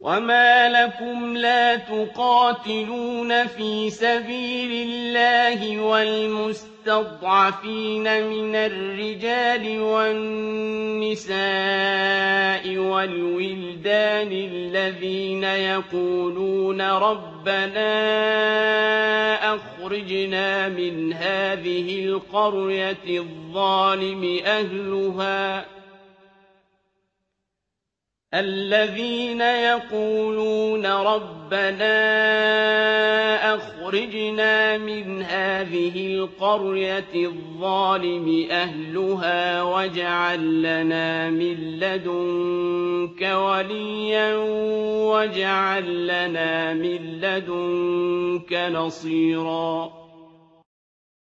وَمَا لَكُمْ لَا تُقَاتِلُونَ فِي سَبِيلِ اللَّهِ وَالْمُسْتَضْعَفِينَ مِنَ الرِّجَالِ وَالنِّسَاءِ وَالْوِلْدَانِ الَّذِينَ يَقُولُونَ رَبَّنَا أَخْرِجْنَا مِنْ هَٰذِهِ الْقَرْيَةِ الظَّالِمِ أَهْلُهَا وَاجْعَل لَّنَا مِن لَّدُنكَ وَلِيًّا وَاجْعَل لَّنَا مِن لَّدُنكَ نَصِيرًا